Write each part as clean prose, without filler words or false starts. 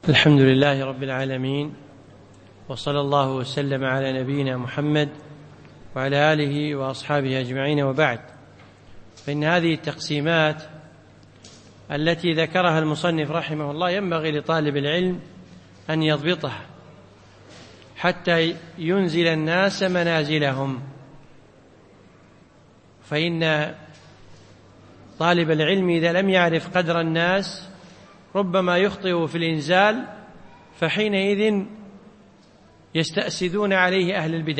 الحمد لله رب العالمين، وصلى الله وسلم على نبينا محمد وعلى آله وأصحابه أجمعين، وبعد. فإن هذه التقسيمات التي ذكرها المصنف رحمه الله ينبغي لطالب العلم أن يضبطها حتى ينزل الناس منازلهم، فإن طالب العلم إذا لم يعرف قدر الناس ربما يخطئ في الإنزال، فحينئذ يستأسدون عليه أهل البدع.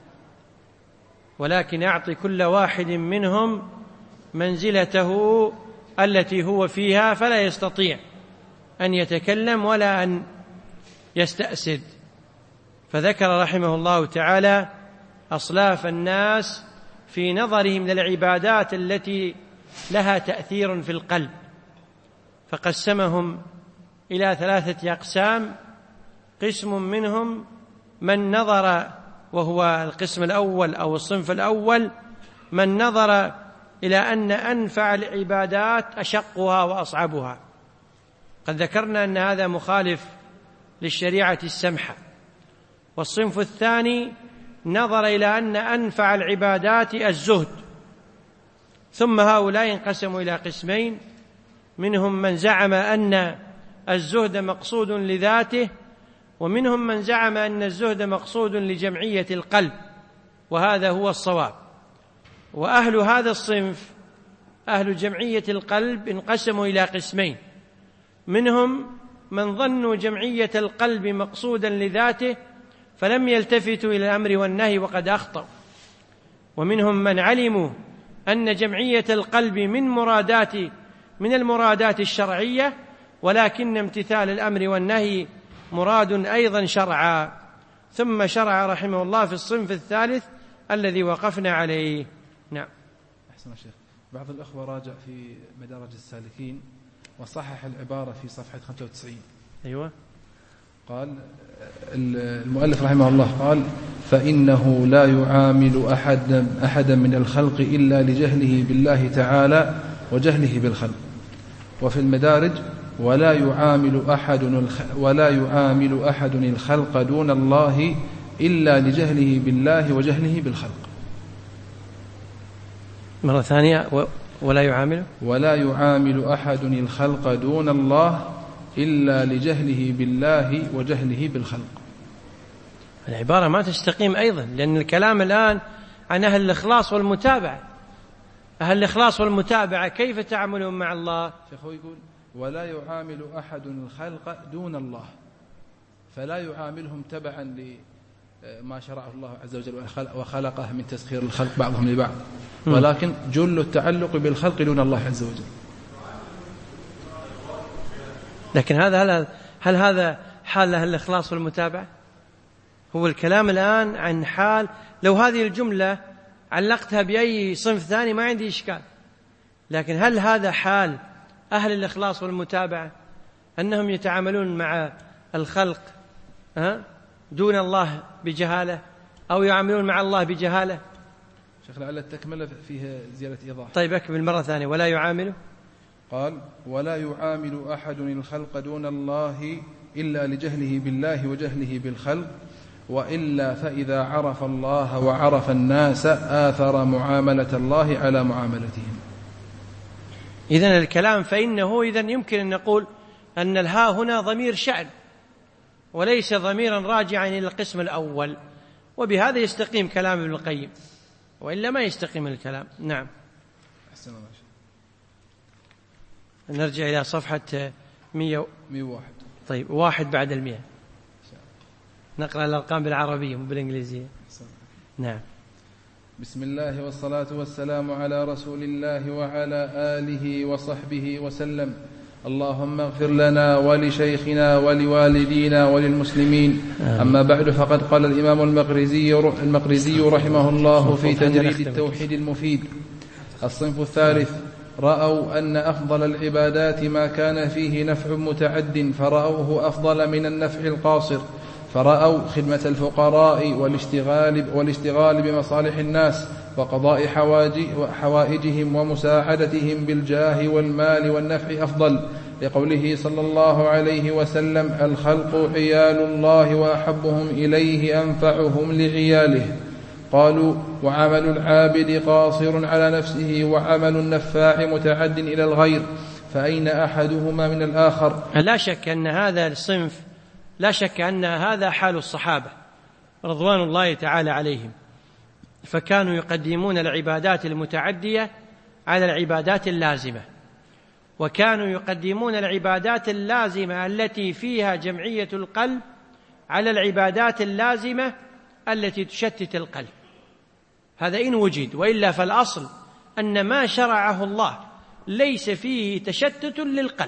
ولكن أعطي كل واحد منهم منزلته التي هو فيها، فلا يستطيع أن يتكلم ولا أن يستأسد. فذكر رحمه الله تعالى أصلاف الناس في نظرهم للعبادات التي لها تأثير في القلب، فقسمهم إلى 3 أقسام. قسم منهم من نظر، وهو القسم الأول أو الصنف الأول، من نظر إلى أن أنفع العبادات أشقها وأصعبها. قد ذكرنا أن هذا مخالف للشريعة السمحة. والصنف الثاني نظر إلى أن أنفع العبادات الزهد. ثم هؤلاء انقسموا إلى قسمين، منهم من زعم أن الزهد مقصود لذاته، ومنهم من زعم أن الزهد مقصود لجمعية القلب، وهذا هو الصواب. وأهل هذا الصنف أهل جمعية القلب انقسموا إلى قسمين، منهم من ظنوا جمعية القلب مقصودا لذاته فلم يلتفتوا إلى الأمر والنهي وقد أخطأوا، ومنهم من علموا أن جمعية القلب من المرادات الشرعية، ولكن امتثال الأمر والنهي مراد أيضا شرعا. ثم شرع رحمه الله في الصنف الثالث الذي وقفنا عليه. نعم. أحسن يا شيخ. بعض الأخوة راجع في مدارج السالكين وصحح العبارة في صفحة 95. أيوة. قال المؤلف رحمه الله قال: فإنه لا يعامل أحدا من الخلق إلا لجهله بالله تعالى وجهله بالخلق. وفي المدارج: ولا يعامل أحد الخلق دون الله إلا لجهله بالله وجهله بالخلق. مرة ثانية: ولا يعامل أحد الخلق دون الله إلا لجهله بالله وجهله بالخلق. العبارة ما تستقيم أيضا، لأن الكلام الآن عن أهل الإخلاص والمتابعة. أهل الإخلاص والمتابعة كيف تعاملهم مع الله؟ شيخه يقول: ولا يعامل أحد الخلق دون الله، فلا يعاملهم تبعا لما شرعه الله عز وجل وخلقه من تسخير الخلق بعضهم لبعض، ولكن جل التعلق بالخلق دون الله عز وجل. لكن هل هذا حال أهل الإخلاص والمتابعة؟ هو الكلام الآن عن حال، لو هذه الجملة علقتها بأي صنف ثاني ما عندي إشكال، لكن هل هذا حال أهل الإخلاص والمتابعة أنهم يتعاملون مع الخلق دون الله بجهالة، أو يعاملون مع الله بجهالة؟ شيخ لعل التكملة فيها زيادة إيضاح. طيب أكمل مرة ثانية. ولا يعامله. قال: ولا يعامل أحد الخلق دون الله إلا لجهله بالله وجهله بالخلق، وإلا فإذا عرف الله وعرف الناس آثر معاملة الله على معاملتهم. إذن الكلام فإنه إذن يمكن أن نقول أن الها هنا ضمير شأن وليس ضميرا راجعا إلى القسم الأول، وبهذا يستقيم كلام ابن القيم، وإلا ما يستقيم الكلام. نعم. أحسن الله. نرجع إلى صفحة 101. طيب 1 بعد 100. نقرأ الأرقام بالعربية مو بالإنجليزية. نعم. بسم الله والصلاة والسلام على رسول الله وعلى آله وصحبه وسلم. اللهم اغفر لنا ولشيخنا ولوالدينا وللمسلمين. أما بعد، فقد قال الإمام المقريزي رحمه الله في تجريد التوحيد المفيد: الصنف الثالث: رأوا أن أفضل العبادات ما كان فيه نفع متعد، فرأوه أفضل من النفع القاصر، فرأوا خدمة الفقراء والاشتغال بمصالح الناس وقضاء حوائجهم ومساعدتهم بالجاه والمال والنفع أفضل، لقوله صلى الله عليه وسلم: الخلق عيال الله وأحبهم إليه أنفعهم لعياله. قالوا: وعمل العابد قاصر على نفسه وعمل النفاع متعد إلى الغير، فأين أحدهما من الآخر؟ لا شك أن هذا الصنف، لا شك أن هذا حال الصحابة رضوان الله تعالى عليهم، فكانوا يقدمون العبادات المتعدية على العبادات اللازمة، وكانوا يقدمون العبادات اللازمة التي فيها جمعية القلب على العبادات اللازمة التي تشتت القلب. هذا إن وجد، وإلا فالأصل أن ما شرعه الله ليس فيه تشتت للقلب،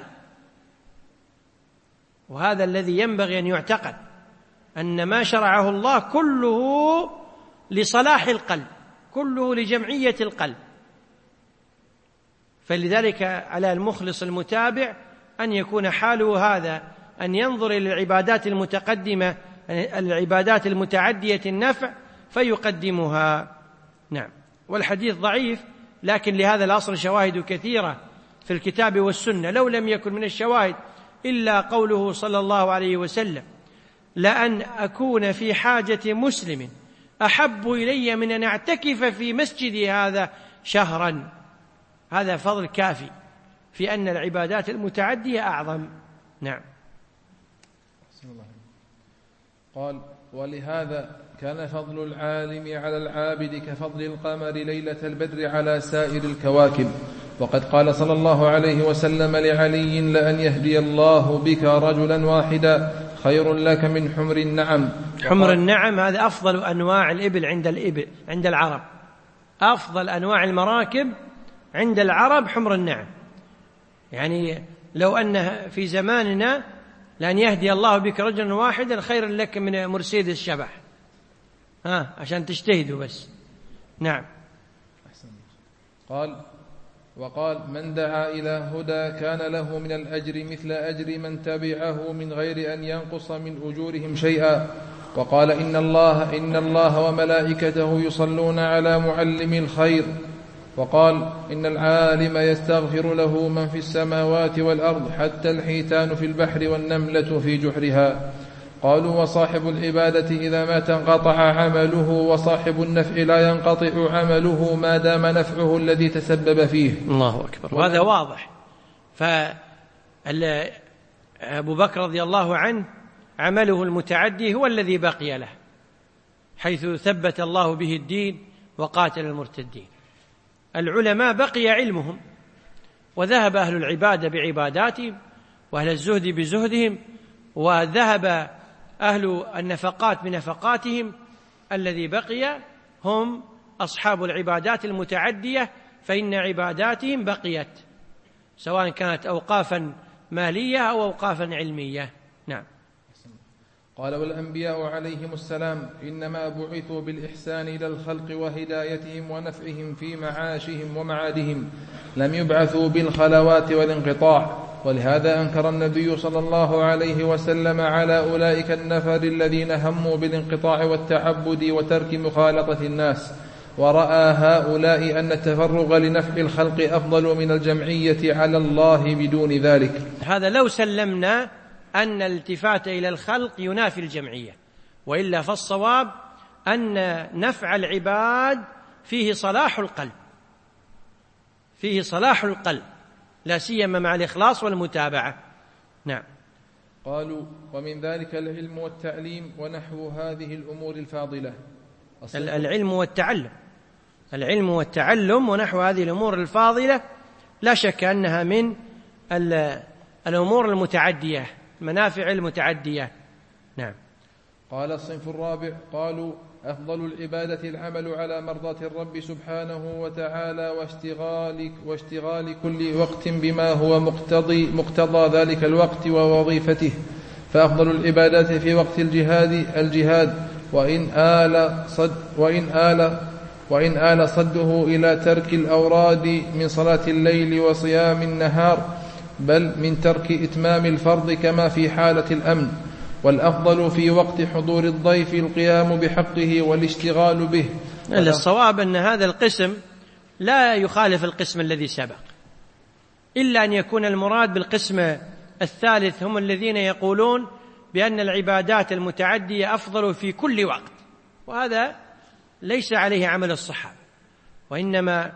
وهذا الذي ينبغي أن يعتقد، أن ما شرعه الله كله لصلاح القلب، كله لجمعية القلب. فلذلك على المخلص المتابع أن يكون حاله هذا، أن ينظر إلى العبادات المتقدمة، العبادات المتعدية النفع فيقدمها. نعم. والحديث ضعيف، لكن لهذا الأصل شواهد كثيرة في الكتاب والسنة. لو لم يكن من الشواهد إلا قوله صلى الله عليه وسلم: لأن أكون في حاجة مسلم أحب إلي من أن أعتكف في مسجدي هذا شهرا. هذا فضل كافي في أن العبادات المتعدية أعظم. نعم. قال: ولهذا كان فضل العالم على العابد كفضل القمر ليلة البدر على سائر الكواكب. وقد قال صلى الله عليه وسلم لعلي: لأن يهدي الله بك رجلا واحدا خير لك من حمر النعم. حمر النعم هذا أفضل أنواع الإبل عند العرب، أفضل أنواع المراكب عند العرب حمر النعم. يعني لو أن في زماننا لأن يهدي الله بك رجلا واحدا خير لك من مرسيدس الشبح، عشان تجتهدوا بس. نعم. وقال: من دعا إلى هدى كان له من الأجر مثل أجر من تبعه من غير أن ينقص من أجورهم شيئا. وقال: إن الله وملائكته يصلون على معلم الخير. وقال: إن العالم يستغفر له من في السماوات والأرض حتى الحيتان في البحر والنملة في جحرها. قالوا: وصاحب العبادة إذا مات انقطع عمله، وصاحب النفع لا ينقطع عمله ما دام نفعه الذي تسبب فيه. الله أكبر. وهذا واضح. فأبو بكر رضي الله عنه عمله المتعدي هو الذي بقي له، حيث ثبت الله به الدين وقاتل المرتدين. العلماء بقي علمهم، وذهب أهل العبادة بعباداتهم، وأهل الزهد بزهدهم، وذهب أهل النفقات بنفقاتهم. الذي بقي هم أصحاب العبادات المتعدية، فإن عباداتهم بقيت، سواء كانت أوقافا مالية أو أوقافا علمية. نعم. قال: والأنبياء عليهم السلام إنما بعثوا بالإحسان إلى الخلق وهدايتهم ونفعهم في معاشهم ومعادهم، لم يبعثوا بالخلوات والانقطاع. ولهذا أنكر النبي صلى الله عليه وسلم على أولئك النفر الذين هموا بالانقطاع والتعبد وترك مخالطة الناس، ورأى هؤلاء أن التفرغ لنفع الخلق أفضل من الجمعية على الله بدون ذلك. هذا لو سلمنا أن الالتفات إلى الخلق ينافي الجمعية، وإلا فالصواب أن نفع العباد فيه صلاح القلب، فيه صلاح القلب، لا سيما مع الإخلاص والمتابعة. نعم. قالوا: ومن ذلك العلم والتعليم ونحو هذه الأمور الفاضلة. العلم والتعلم ونحو هذه الأمور الفاضلة لا شك أنها من الأمور المتعدية، المنافع المتعدية. نعم. قال الصنف الرابع: قالوا: أفضل العبادة العمل على مرضاة الرب سبحانه وتعالى واشتغال كل وقت بما هو مقتضى ذلك الوقت ووظيفته. فأفضل العبادات في وقت الجهاد، وإن آل صده إلى ترك الأوراد من صلاة الليل وصيام النهار، بل من ترك إتمام الفرض كما في حالة الأمن. والأفضل في وقت حضور الضيف القيام بحقه والاشتغال به. الصواب أن هذا القسم لا يخالف القسم الذي سبق، إلا أن يكون المراد بالقسم الثالث هم الذين يقولون بأن العبادات المتعدية أفضل في كل وقت، وهذا ليس عليه عمل الصحابة، وإنما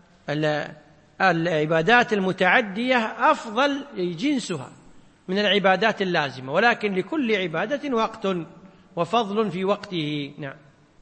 العبادات المتعدية أفضل جنسها من العبادات اللازمة، ولكن لكل عبادة وقت وفضل في وقته. نعم.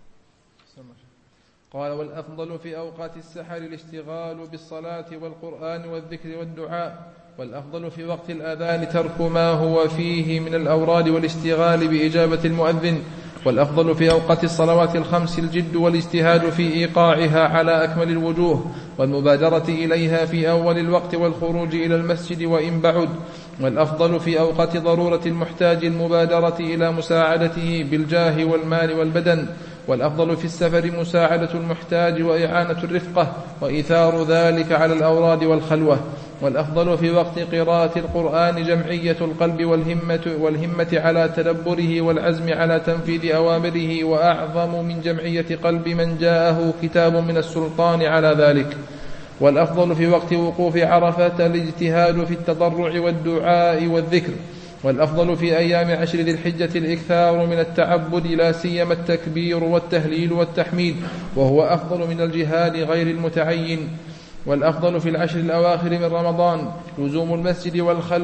قال: والأفضل في أوقات السحر الاشتغال بالصلاة والقرآن والذكر والدعاء، والأفضل في وقت الأذان ترك ما هو فيه من الأوراد والاشتغال بإجابة المؤذن، والأفضل في أوقات الصلوات الخمس الجد والاجتهاد في إيقاعها على أكمل الوجوه، والمبادرة إليها في أول الوقت والخروج إلى المسجد وإن بعد، والأفضل في أوقات ضرورة المحتاج المبادرة إلى مساعدته بالجاه والمال والبدن، والأفضل في السفر مساعدة المحتاج وإعانة الرفقة وإيثار ذلك على الأوراد والخلوة، والأفضل في وقت قراءة القرآن جمعية القلب والهمة على تدبره والعزم على تنفيذ أوامره، وأعظم من جمعية قلب من جاءه كتاب من السلطان على ذلك، والأفضل في وقت وقوف عرفة الاجتهاد في التضرع والدعاء والذكر، والأفضل في أيام 10 ذي الحجة الإكثار من التعبد لا سيما التكبير والتهليل والتحميد، وهو أفضل من الجهاد غير المتعين، والأفضل في 10 الأواخر من رمضان لزوم المسجد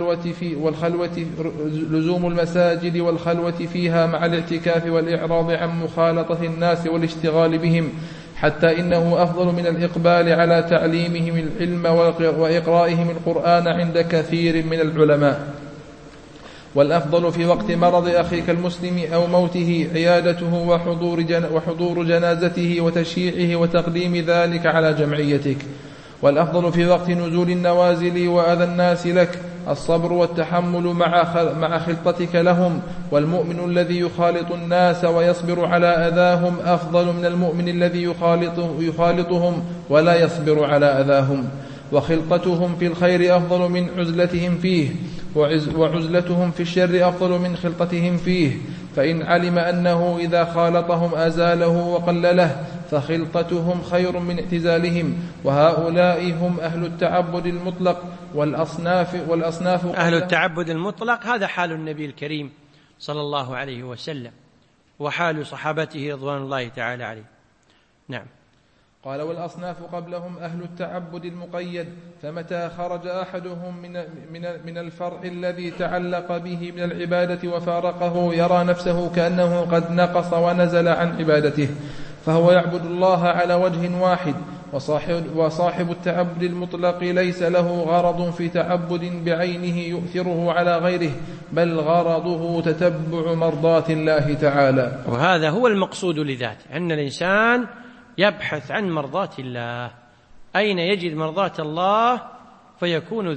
لزوم المساجد والخلوة فيها مع الاعتكاف والإعراض عن مخالطة الناس والاشتغال بهم، حتى إنه أفضل من الإقبال على تعليمهم العلم وإقرائهم القرآن عند كثير من العلماء. والأفضل في وقت مرض أخيك المسلم أو موته عيادته وحضور جنازته وتشييعه وتقديم ذلك على جمعيتك. والأفضل في وقت نزول النوازل وأذى الناس لك الصبر والتحمل مع خلطتك لهم، والمؤمن الذي يخالط الناس ويصبر على أذاهم أفضل من المؤمن الذي يخالطهم ولا يصبر على أذاهم، وخلطتهم في الخير أفضل من عزلتهم فيه، وعزلتهم في الشر أفضل من خلطتهم فيه، فإن علم أنه إذا خالطهم أزاله وقلله فخلطتهم خير من اعتزالهم. وهؤلاء هم أهل التعبد المطلق والأصناف أهل التعبد المطلق هذا حال النبي الكريم صلى الله عليه وسلم وحال صحابته رضوان الله تعالى عليه. نعم. قال: والأصناف قبلهم أهل التعبد المقيد، فمتى خرج أحدهم من الفرع الذي تعلق به من العبادة وفارقه يرى نفسه كأنه قد نقص ونزل عن عبادته، فهو يعبد الله على وجه واحد. وصاحب التعبد المطلق ليس له غرض في تعبد بعينه يؤثره على غيره، بل غرضه تتبع مرضات الله تعالى. وهذا هو المقصود لذاته، أن الإنسان يبحث عن مرضات الله، أين يجد مرضات الله فيكون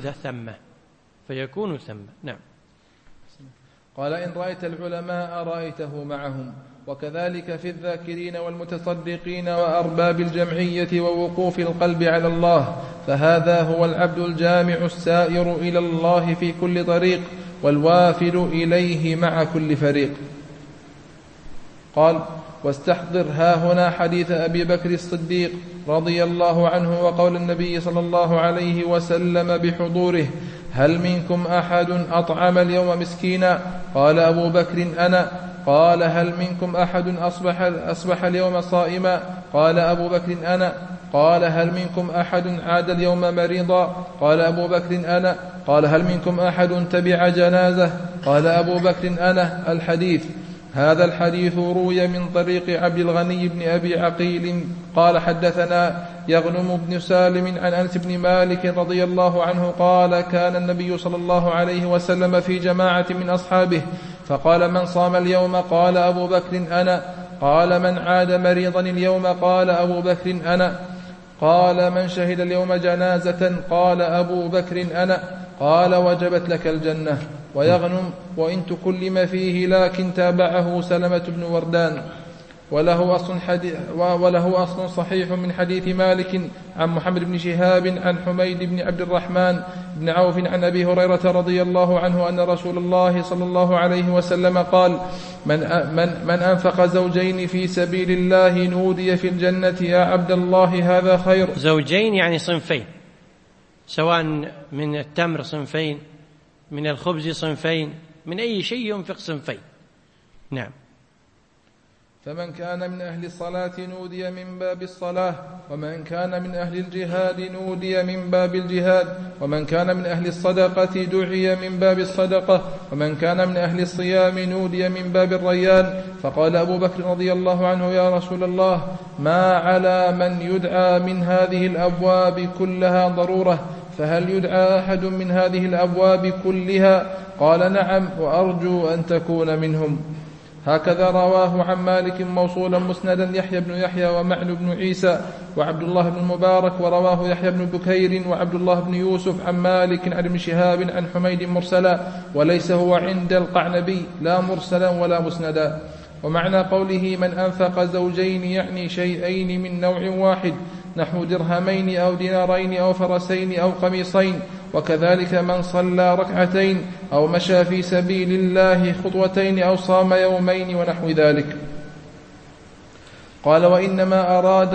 ثم. نعم. قال: إن رأيت العلماء رأيته معهم، وكذلك في الذاكرين والمتصدقين وأرباب الجمعية ووقوف القلب على الله، فهذا هو العبد الجامع السائر إلى الله في كل طريق، والوافد إليه مع كل فريق. قال: واستحضر هاهنا حديث أبي بكر الصديق رضي الله عنه وقول النبي صلى الله عليه وسلم بحضوره: هل منكم أحد أطعم اليوم مسكينا؟ قال أبو بكر: أنا. قال: هل منكم أحد أصبح اليوم صائما؟ قال أبو بكر: أنا. قال: هل منكم أحد عاد اليوم مريضا؟ قال أبو بكر: أنا. قال: هل منكم أحد تبع جنازة؟ قال أبو بكر: أنا. الحديث. هذا الحديث روي من طريق عبد الغني بن أبي عقيل قال: حدثنا يغنم بن سالم عن أنس بن مالك رضي الله عنه قال: كان النبي صلى الله عليه وسلم في جماعة من أصحابه، فقال: من صام اليوم؟ قال أبو بكر: أنا. قال: من عاد مريضا اليوم؟ قال أبو بكر: أنا. قال: من شهد اليوم جنازة؟ قال أبو بكر: أنا. قال: وجبت لك الجنة. ويغنم وإن تكلم فيه، لكن تابعه سلمة بن وردان. وله أصل صحيح من حديث مالك عن محمد بن شهاب عن حميد بن عبد الرحمن بن عوف عن أبي هريرة رضي الله عنه أن رسول الله صلى الله عليه وسلم قال: من أنفق زوجين في سبيل الله نودي في الجنة: يا عبد الله هذا خير. زوجين يعني صنفين، سواء من التمر صنفين من الخبز صنفين، من أي شيء ينفق صنفين. نعم. فمن كان من أهل الصلاة نودي من باب الصلاة، ومن كان من أهل الجهاد نودي من باب الجهاد، ومن كان من أهل الصدقة دعي من باب الصدقة، ومن كان من أهل الصيام نودي من باب الريان. فقال أبو بكر رضي الله عنه: يا رسول الله، ما على من يدعى من هذه الأبواب كلها ضرورة، فهل يدعى أحد من هذه الأبواب كلها؟ قال: نعم، وأرجو أن تكون منهم. هكذا رواه عن مالك موصولا مسندا يحيى بن يحيى ومعن بن عيسى وعبد الله بن المبارك، ورواه يحيى بن بكير وعبد الله بن يوسف عن مالك عن ابن شهاب عن حميد مرسلا، وليس هو عند القعنبي لا مرسلا ولا مسندا. ومعنى قوله من أنفق زوجين يعني شيئين من نوع واحد، نحو درهمين أو دينارين أو فرسين أو قميصين. وكذلك من صلى ركعتين أو مشى في سبيل الله خطوتين أو صام يومين ونحو ذلك. قال: وإنما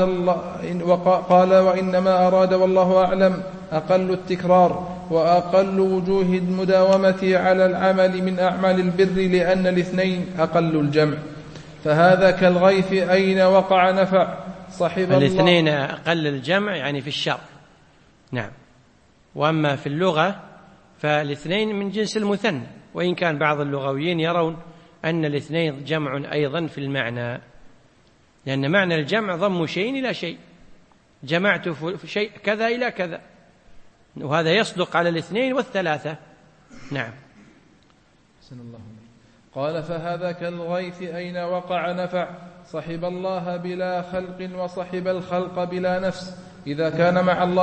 أراد والله أعلم أقل التكرار وأقل وجوه المداومة على العمل من أعمال البر، لأن الاثنين أقل الجمع. فهذا كالغيث أين وقع نفع صحب الله. الاثنين أقل الجمع يعني في الشرع. نعم. وأما في اللغة فالاثنين من جنس المثنى، وإن كان بعض اللغويين يرون أن الاثنين جمع أيضا في المعنى، لأن معنى الجمع ضم شيء إلى شيء، جمعت شيء كذا إلى كذا، وهذا يصدق على الاثنين والثلاثة. نعم. قال: فهذا كالغيث أين وقع نفع صحب الله بلا خلق وصحب الخلق بلا نفس. إذا كان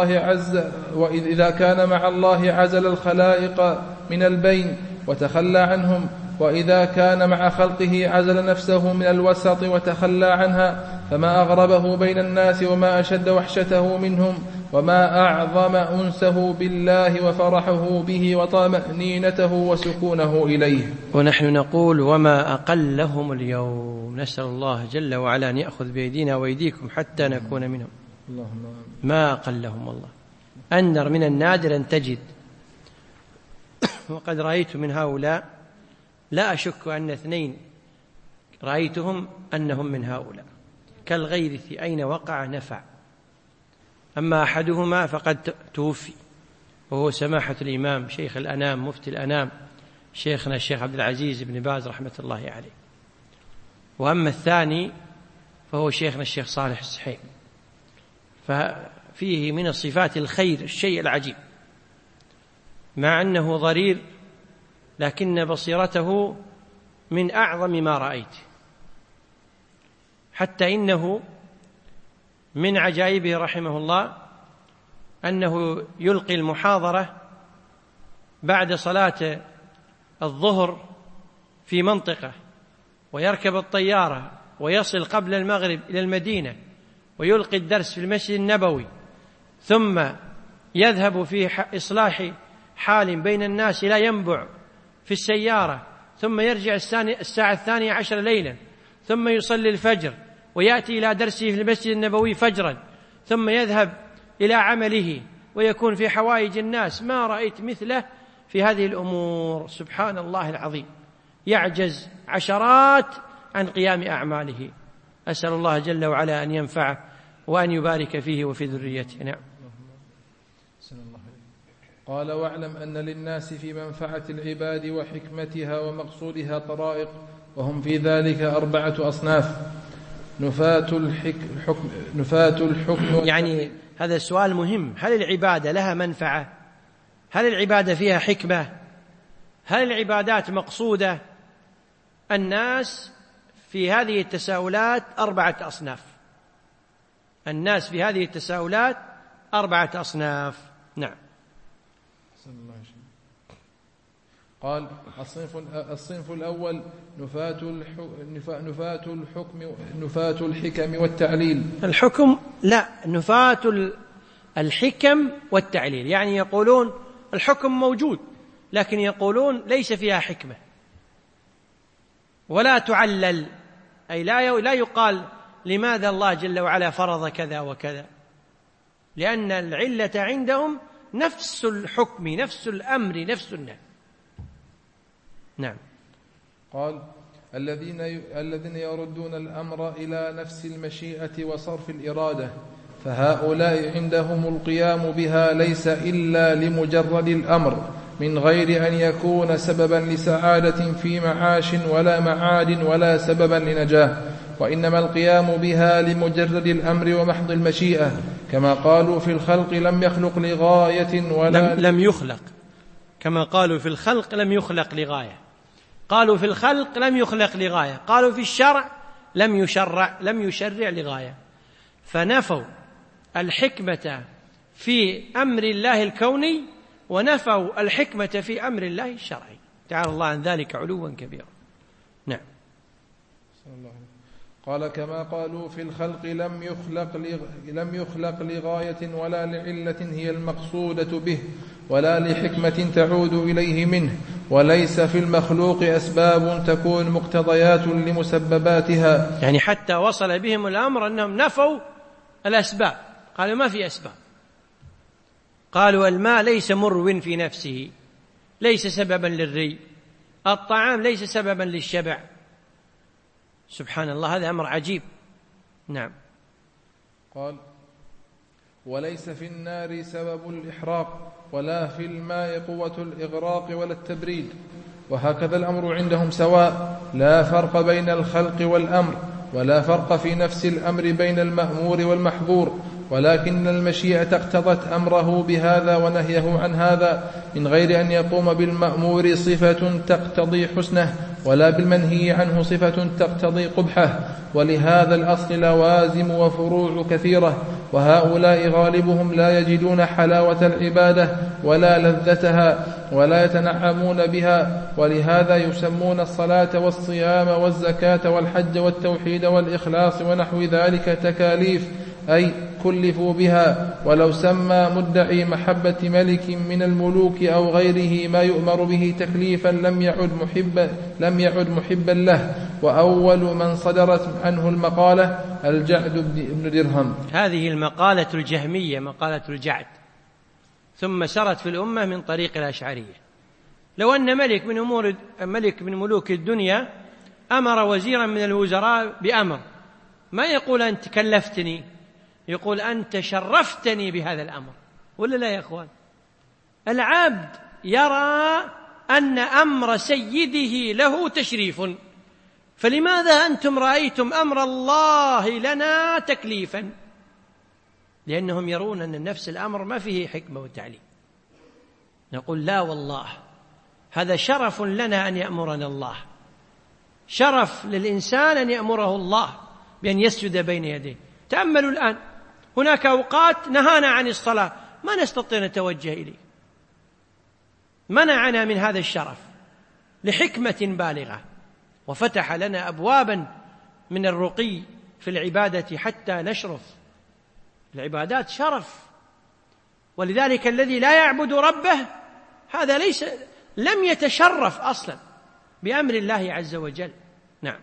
مع الله عزل الخلائق من البين وتخلى عنهم، وإذا كان مع خلقه عزل نفسه من الوسط وتخلى عنها، فما أغربه بين الناس وما أشد وحشته منهم وما أعظم أنسه بالله وفرحه به وطمأنينته وسكونه إليه. ونحن نقول: وما أقلهم اليوم. نسأل الله جل وعلا أن يأخذ بأيدينا وأيديكم حتى نكون منهم. ما أقلهم الله. أندر من النادر أن تجد، وقد رأيت من هؤلاء لا أشك أن اثنين رأيتهم أنهم من هؤلاء، كالغيث أين وقع نفع. أما أحدهما فقد توفي، وهو سماحة الإمام شيخ الأنام مفتي الأنام شيخنا الشيخ عبد العزيز بن باز رحمة الله عليه. وأما الثاني فهو شيخنا الشيخ صالح السحيم، ففيه من الصفات الخير الشيء العجيب، مع أنه ضرير لكن بصيرته من أعظم ما رأيت. حتى إنه من عجائبه رحمه الله أنه يلقي المحاضرة بعد صلاة الظهر في منطقة، ويركب الطيارة ويصل قبل المغرب إلى المدينة، ويلقي الدرس في المسجد النبوي، ثم يذهب في إصلاح حال بين الناس لا ينبع في السيارة، ثم يرجع الساعة 12 ليلا، ثم يصلي الفجر ويأتي إلى درسه في المسجد النبوي فجرا، ثم يذهب إلى عمله ويكون في حوائج الناس. ما رأيت مثله في هذه الأمور، سبحان الله العظيم، يعجز عشرات عن قيام أعماله. أسأل الله جل وعلا أن ينفعه وأن يبارك فيه وفي ذريته. نعم. قال: واعلم أن للناس في منفعة العباد وحكمتها ومقصودها طرائق، وهم في ذلك 4 أصناف: نفاة الحكم يعني هذا السؤال مهم. هل العبادة لها منفعة؟ هل العبادة فيها حكمة؟ هل العبادات مقصودة؟ الناس في هذه التساؤلات 4 أصناف. الناس في هذه التساؤلات 4 أصناف. نعم. قال: الصنف الأول نفاة الحكم والتعليل. الحكم لا، نفاة الحكم والتعليل، يعني يقولون الحكم موجود لكن يقولون ليس فيها حكمة ولا تعلل، أي لا يقال لماذا الله جل وعلا فرض كذا وكذا، لأن العلة عندهم نفس الحكم، نفس الأمر، نفس النهي. نعم. قال: الذين يردون الأمر إلى نفس المشيئة وصرف الإرادة، فهؤلاء عندهم القيام بها ليس إلا لمجرد الأمر، من غير أن يكون سببا لسعادة في معاش ولا معاد ولا سببا لنجاة، وإنما القيام بها لمجرد الأمر ومحض المشيئة، كما قالوا في الخلق لم يخلق لغاية ولا لم يخلق، كما قالوا في الخلق لم يخلق لغاية، قالوا في الخلق لم يخلق لغاية، قالوا في الشرع لم يشرع لغاية، فنفوا الحكمة في أمر الله الكوني ونفوا الحكمة في أمر الله الشرعي، تعالى الله عن ذلك علوا كبيرا. نعم. قال: كما قالوا في الخلق لم يخلق لغاية ولا لعلة هي المقصودة به ولا لحكمة تعود إليه منه، وليس في المخلوق أسباب تكون مقتضيات لمسبباتها. يعني حتى وصل بهم الأمر أنهم نفوا الأسباب، قالوا ما في أسباب، قالوا الماء ليس مرو في نفسه، ليس سببا للري، الطعام ليس سببا للشبع. سبحان الله، هذا أمر عجيب. نعم. قال: وليس في النار سبب الإحراق، ولا في الماء قوة الإغراق ولا التبريد، وهكذا الأمر عندهم سواء، لا فرق بين الخلق والأمر، ولا فرق في نفس الأمر بين المأمور والمحظور، ولكن المشيئة اقتضت أمره بهذا ونهيه عن هذا، من غير أن يقوم بالمأمور صفة تقتضي حسنه، ولا بالمنهي عنه صفة تقتضي قبحه. ولهذا الأصل لوازم وفروع كثيرة، وهؤلاء غالبهم لا يجدون حلاوة العبادة ولا لذتها ولا يتنعمون بها، ولهذا يسمون الصلاة والصيام والزكاة والحج والتوحيد والإخلاص ونحو ذلك تكاليف، أي كلفوا بها. ولو سمى مدعي محبة ملك من الملوك أو غيره ما يؤمر به تكليفا لم يعد محبا له. وأول من صدرت عنه المقالة الجعد بن درهم. هذه المقالة الجهمية، مقالة الجعد، ثم سرت في الأمة من طريق الأشعرية. لو أن ملك من ملوك الدنيا أمر وزيرا من الوزراء بأمر، ما يقول أنت كلفتني، يقول أنت شرفتني بهذا الأمر، ولا لا يا أخوان؟ العبد يرى أن أمر سيده له تشريف، فلماذا أنتم رأيتم أمر الله لنا تكليفا؟ لأنهم يرون أن نفس الأمر ما فيه حكمة وتعليم. نقول لا والله، هذا شرف لنا أن يأمرنا الله، شرف للإنسان أن يأمره الله بأن يسجد بين يديه. تأملوا الآن، هناك أوقات نهانا عن الصلاة ما نستطيع نتوجه إليه، منعنا من هذا الشرف لحكمة بالغة، وفتح لنا أبوابا من الرقي في العبادة حتى نشرف. العبادات شرف، ولذلك الذي لا يعبد ربه هذا لم يتشرف أصلا بأمر الله عز وجل. نعم.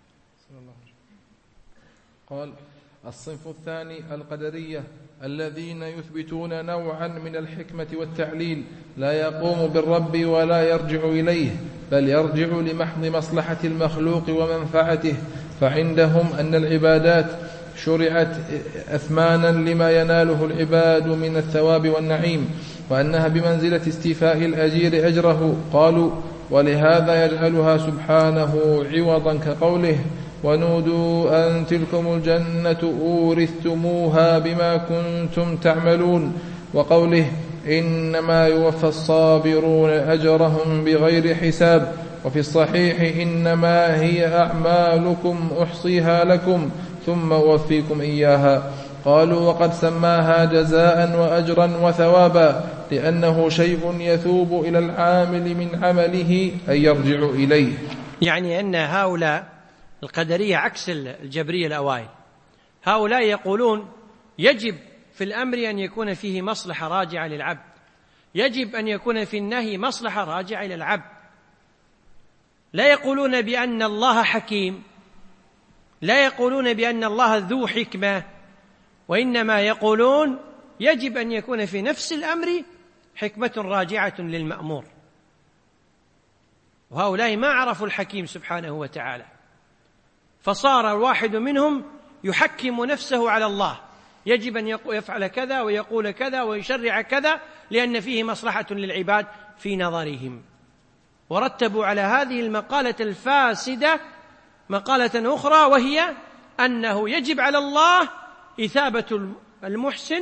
قال: الصنف الثاني القدرية، الذين يثبتون نوعا من الحكمة والتعليل لا يقوم بالرب ولا يرجع إليه، بل يرجع لمحض مصلحة المخلوق ومنفعته. فعندهم أن العبادات شرعت أثمانا لما يناله العباد من الثواب والنعيم، وأنها بمنزلة استيفاء الأجير أجره. قالوا: ولهذا يجعلها سبحانه عوضا، كقوله: ونودوا أن تلكم الجنة أورثتموها بما كنتم تعملون، وقوله: إنما يوفى الصابرون أجرهم بغير حساب. وفي الصحيح: إنما هي أعمالكم أحصيها لكم ثم أوفيكم إياها. قالوا: وقد سماها جزاء وأجرا وثوابا، لأنه شيء يثوب إلى العامل من عمله أي يرجع إليه. يعني أن هؤلاء القدرية عكس الجبرية الأوائل. هؤلاء يقولون يجب في الأمر أن يكون فيه مصلحة راجعة للعبد، يجب أن يكون في النهي مصلحة راجعة إلى العبد. لا يقولون بأن الله حكيم، لا يقولون بأن الله ذو حكمة، وإنما يقولون يجب أن يكون في نفس الأمر حكمة راجعة للمأمور. وهؤلاء ما عرفوا الحكيم سبحانه وتعالى، فصار الواحد منهم يحكم نفسه على الله، يجب أن يفعل كذا ويقول كذا ويشرع كذا لأن فيه مصلحة للعباد في نظرهم. ورتبوا على هذه المقالة الفاسدة مقالة أخرى، وهي أنه يجب على الله إثابة المحسن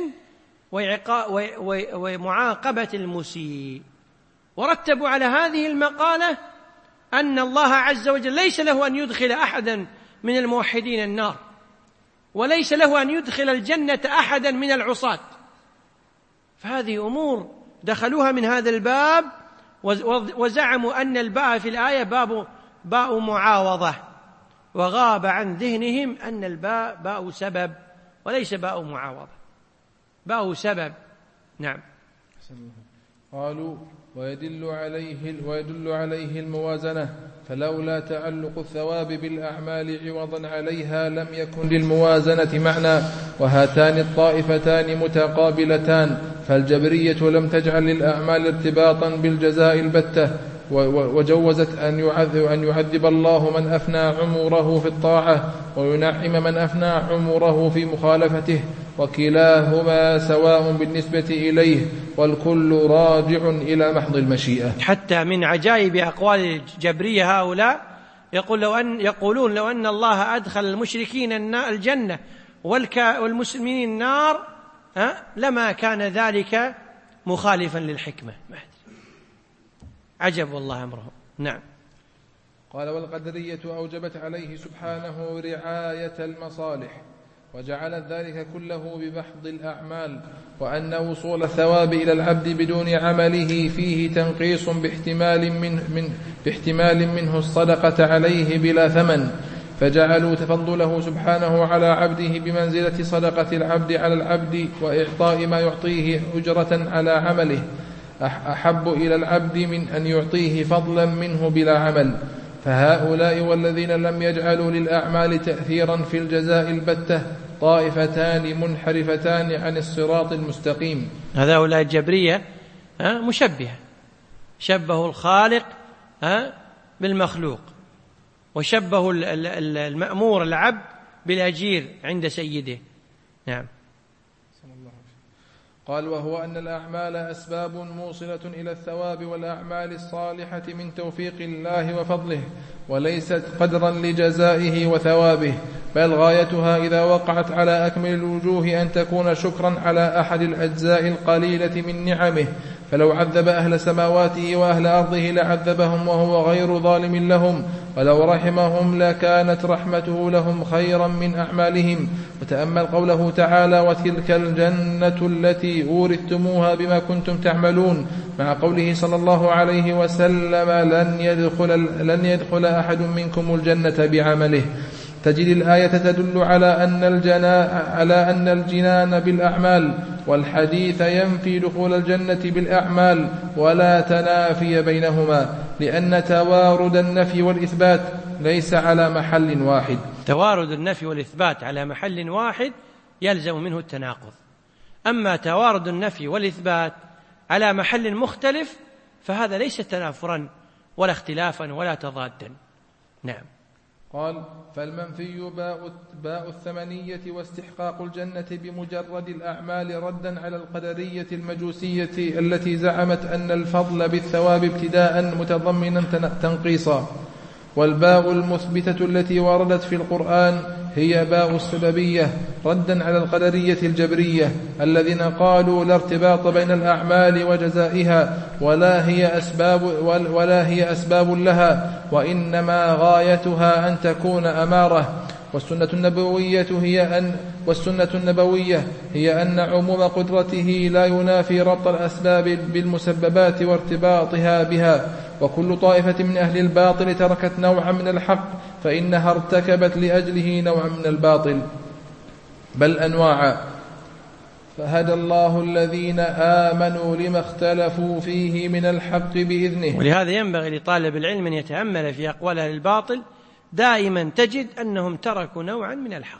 ومعاقبة المسيء. ورتبوا على هذه المقالة أن الله عز وجل ليس له أن يدخل أحدا من الموحدين النار، وليس له أن يدخل الجنة أحدا من العصاة. فهذه أمور دخلوها من هذا الباب، وزعموا أن الباء في الآية باء معاوضة، وغاب عن ذهنهم أن الباء باء سبب وليس باء معاوضة، باء سبب. نعم. قالوا ويدل عليه الموازنة، فلولا تعلق الثواب بالأعمال عوضا عليها لم يكن للموازنة معنى. وهاتان الطائفتان متقابلتان، فالجبرية لم تجعل للأعمال ارتباطا بالجزاء البتة، وجوزت أن يعذب الله من أفنى عمره في الطاعة وينعم من أفنى عمره في مخالفته، وكلاهما سواء بالنسبة إليه، والكل راجع إلى محض المشيئة. حتى من عجائب أقوال الجبرية هؤلاء يقولون لو أن الله أدخل المشركين الجنة والمسلمين النار لما كان ذلك مخالفا للحكمة. عجب والله أمرهم. نعم. قال والقدرية أوجبت عليه سبحانه رعاية المصالح، وجعلت ذلك كله بمحض الأعمال، وأن وصول الثواب إلى العبد بدون عمله فيه تنقيص باحتمال منه الصدقة عليه بلا ثمن، فجعلوا تفضله سبحانه على عبده بمنزلة صدقة العبد على العبد، وإعطاء ما يعطيه أجرة على عمله أحب إلى العبد من أن يعطيه فضلا منه بلا عمل. فهؤلاء والذين لم يجعلوا للأعمال تأثيرا في الجزاء البتة طائفتان منحرفتان عن الصراط المستقيم. هؤلاء الجبرية مشبهة، شبهوا الخالق بالمخلوق، وشبهوا المأمور العبد بالأجير عند سيده. نعم. قال وهو أن الأعمال أسباب موصلة إلى الثواب والأعمال الصالحة من توفيق الله وفضله، وليست قدرا لجزائه وثوابه، بل غايتها إذا وقعت على أكمل الوجوه أن تكون شكرا على أحد الأجزاء القليلة من نعمه، فلو عذب أهل سماواته وأهل أرضه لعذبهم وهو غير ظالم لهم، ولو رحمهم لكانت رحمته لهم خيرا من أعمالهم. وتأمل قوله تعالى وتلك الجنة التي أورثتموها بما كنتم تعملون، مع قوله صلى الله عليه وسلم لن يدخل أحد منكم الجنة بعمله. تجد الآية تدل على أن الجنان بالأعمال، والحديث ينفي دخول الجنة بالأعمال، ولا تنافي بينهما، لأن توارد النفي والإثبات ليس على محل واحد. توارد النفي والإثبات على محل واحد يلزم منه التناقض، أما توارد النفي والإثبات على محل مختلف فهذا ليس تنافرا ولا اختلافا ولا تضادا. نعم. قال فالمنفي باء الثمنية واستحقاق الجنة بمجرد الأعمال، ردا على القدرية المجوسية التي زعمت أن الفضل بالثواب ابتداء متضمنا تنقيصا. والباء المثبتة التي وردت في القرآن هي باء السببية، ردا على القدرية الجبرية الذين قالوا لا ارتباط بين الأعمال وجزائها، ولا هي أسباب لها، وإنما غايتها أن تكون أمارة. والسنة النبوية هي أن عموم قدرته لا ينافي ربط الأسباب بالمسببات وارتباطها بها. وكل طائفة من أهل الباطل تركت نوعا من الحق فإنها ارتكبت لأجله نوعا من الباطل، بل أنواعا، فهدى الله الذين آمنوا لما اختلفوا فيه من الحق بإذنه. ولهذا ينبغي لطالب العلم أن يتأمل في أقوال أهل الباطل، دائما تجد أنهم تركوا نوعا من الحق.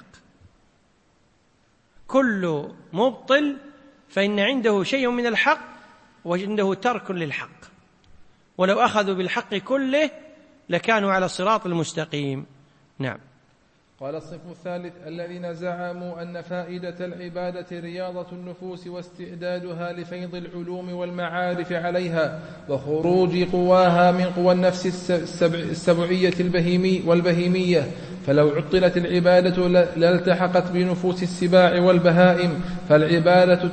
كل مبطل فإن عنده شيء من الحق وعنده ترك للحق، ولو أخذوا بالحق كله لكانوا على الصراط المستقيم. نعم. قال الصنف الثالث الذين زعموا أن فائدة العبادة رياضة النفوس واستعدادها لفيض العلوم والمعارف عليها وخروج قواها من قوى النفس السبعية والبهيمية، فلو عطلت العبادة لالتحقت بنفوس السباع والبهائم، فالعبادة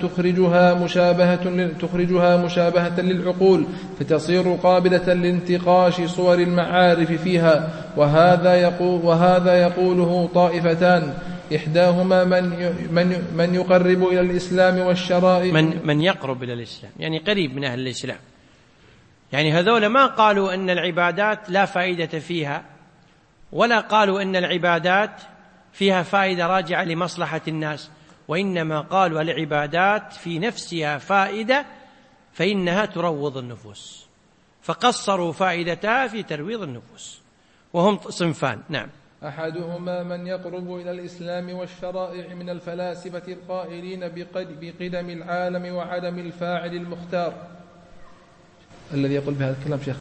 تخرجها مشابهة للعقول، فتصير قابلة لانتقاش صور المعارف فيها. وهذا يقوله طائفتان، إحداهما من يقرب إلى الإسلام والشرائع، من يقرب إلى الإسلام يعني قريب من أهل الإسلام، يعني هذول ما قالوا أن العبادات لا فائدة فيها، ولا قالوا أن العبادات فيها فائدة راجعة لمصلحة الناس، وإنما قالوا العبادات في نفسها فائدة فإنها تروض النفوس، فقصروا فائدتها في ترويض النفوس، وهم صنفان. نعم. أحدهما من يقرب إلى الإسلام والشرائع من الفلاسفة القائلين بقدم العالم وعدم الفاعل المختار. الذي يقول بهذا الكلام شيخ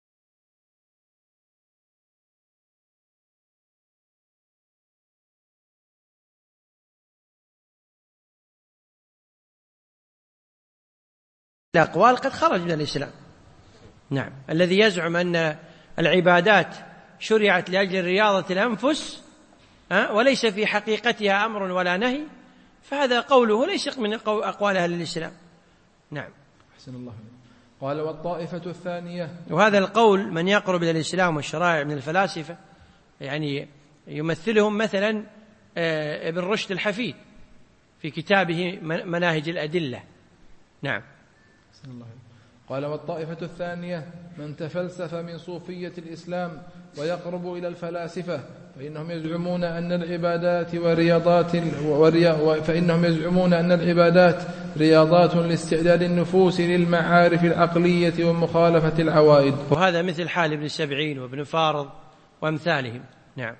الأقوال قد خرج من الإسلام. نعم. الذي يزعم أن العبادات شرعت لأجل رياضة الأنفس وليس في حقيقتها أمر ولا نهي، فهذا قوله ليس من أقوال أهل الإسلام. نعم. أحسن الله. قال والطائفة الثانية، وهذا القول من يقرب إلى الإسلام والشرائع من الفلاسفة يعني يمثلهم مثلا ابن رشد الحفيد في كتابه مناهج الأدلة. نعم. أحسن الله. قال والطائفة الثانية من تفلسف من صوفية الإسلام ويقرب إلى الفلاسفة، فإنهم يزعمون أن العبادات رياضات لاستعداد النفوس للمعارف العقلية ومخالفة العوائد. وهذا مثل حال ابن السبعين وابن فارض وأمثالهم. نعم.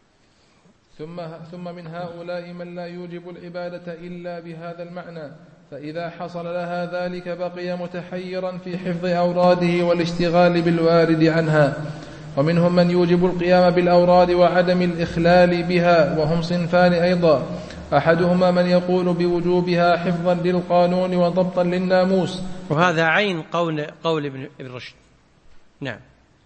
ثم من هؤلاء من لا يوجب العبادة إلا بهذا المعنى، فإذا حصل لها ذلك بقي متحيرا في حفظ أوراده والاشتغال بالوارد عنها. ومنهم من يوجب القيام بالأوراد وعدم الإخلال بها، وهم صنفان أيضا، أحدهما من يقول بوجوبها حفظا للقانون وضبطا للناموس، وهذا عين قول ابن رشد. نعم.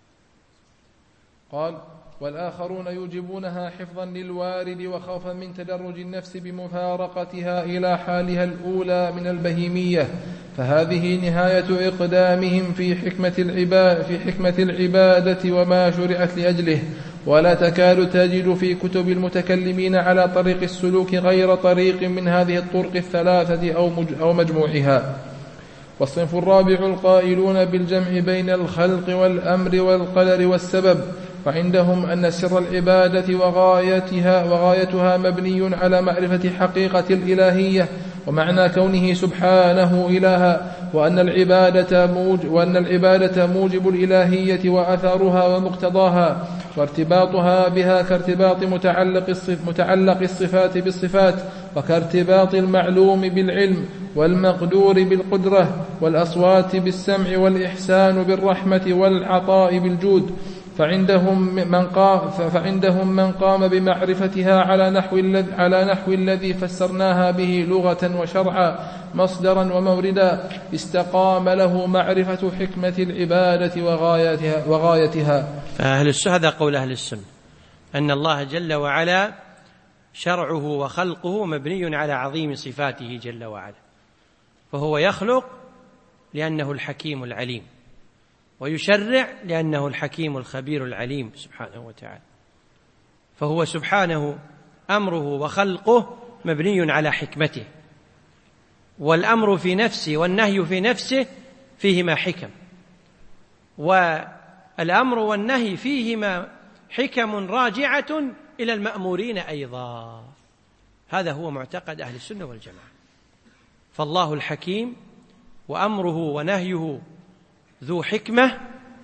قال والآخرون يوجبونها حفظا للوارد وخوفا من تدرج النفس بمفارقتها إلى حالها الأولى من البهيمية، فهذه نهاية إقدامهم في حكمة العبادة وما شرعت لأجله، ولا تكاد تجد في كتب المتكلمين على طريق السلوك غير طريق من هذه الطرق الثلاثة أو مجموعها. والصنف الرابع القائلون بالجمع بين الخلق والأمر والقدر والسبب، وعندهم أن سر العبادة وغايتها مبني على معرفة حقيقة الإلهية ومعنى كونه سبحانه إلها، وأن العبادة موجب الإلهية وأثرها ومقتضاها، وارتباطها بها كارتباط متعلق الصفات بالصفات، وكارتباط المعلوم بالعلم، والمقدور بالقدرة، والأصوات بالسمع، والإحسان بالرحمة، والعطاء بالجود. فعندهم من قام بمعرفتها على نحو الذي فسرناها به لغة وشرعا مصدرا وموردا، استقام له معرفة حكمة العبادة وغايتها. هذا قول أهل السنة، أن الله جل وعلا شرعه وخلقه مبني على عظيم صفاته جل وعلا، فهو يخلق لأنه الحكيم العليم، ويشرع لأنه الحكيم الخبير العليم سبحانه وتعالى. فهو سبحانه أمره وخلقه مبني على حكمته، والأمر في نفسه والنهي في نفسه فيهما حكم، والأمر والنهي فيهما حكم راجعة إلى المأمورين أيضا. هذا هو معتقد أهل السنة والجماعة. فالله الحكيم وأمره ونهيه ذو حكمة،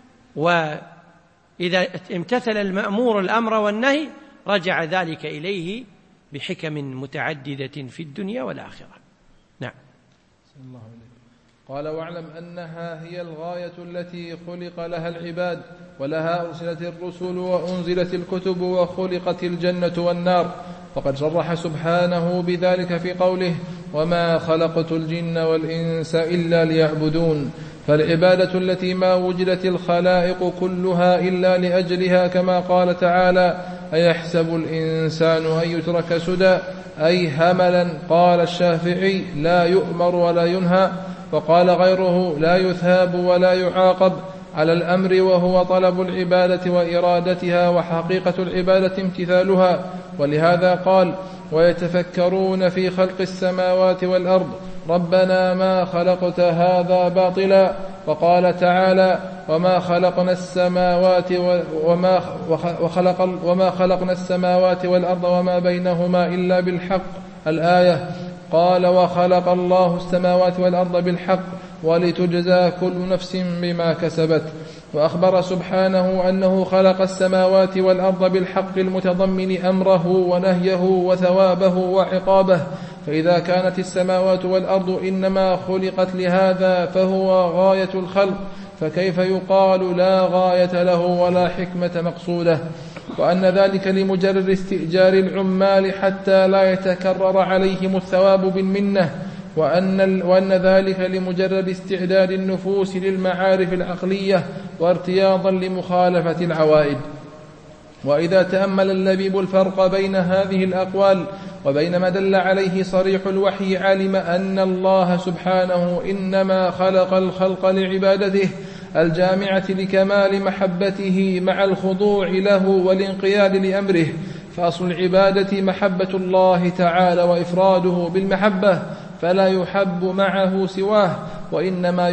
وإذا امتثل المأمور الأمر والنهي رجع ذلك إليه بحكم متعددة في الدنيا والآخرة. نعم. قال: واعلم أنها هي الغاية التي خلق لها العباد، ولها أرسلت الرسل وأنزلت الكتب وخلقت الجنة والنار. فقد صرح سبحانه بذلك في قوله: وما خلقت الجن والإنس إلا ليعبدون. فالعبادة التي ما وجدت الخلائق كلها إلا لأجلها، كما قال تعالى: أيحسب الإنسان أن يترك سدى، أي هملا. قال الشافعي: لا يؤمر ولا ينهى. وقال غيره: لا يثاب ولا يعاقب على الأمر، وهو طلب العبادة وإرادتها، وحقيقة العبادة امتثالها. ولهذا قال: ويتفكرون في خلق السماوات والأرض ربنا ما خلقت هذا باطلا. وقال تعالى: وما خلقنا السماوات والأرض وما بينهما إلا بالحق. الآية. قال: وخلق الله السماوات والأرض بالحق ولتجزى كل نفس بما كسبت. وأخبر سبحانه أنه خلق السماوات والأرض بالحق المتضمن أمره ونهيه وثوابه وعقابه. فإذا كانت السماوات والأرض إنما خلقت لهذا فهو غاية الخلق، فكيف يقال لا غاية له ولا حكمة مقصودة؟ وأن ذلك لمجرد استئجار العمال حتى لا يتكرر عليهم الثواب بالمنة، وأن ذلك لمجرد استعداد النفوس للمعارف العقلية وارتياضا لمخالفة العوائد. وإذا تأمل اللبيب الفرق بين هذه الأقوال وبين ما دل عليه صريح الوحي، علم أن الله سبحانه إنما خلق الخلق لعبادته الجامعة لكمال محبته مع الخضوع له والانقياد لأمره. فأصل العبادة محبة الله تعالى وإفراده بالمحبة، فلا يحب معه سواه، وإنما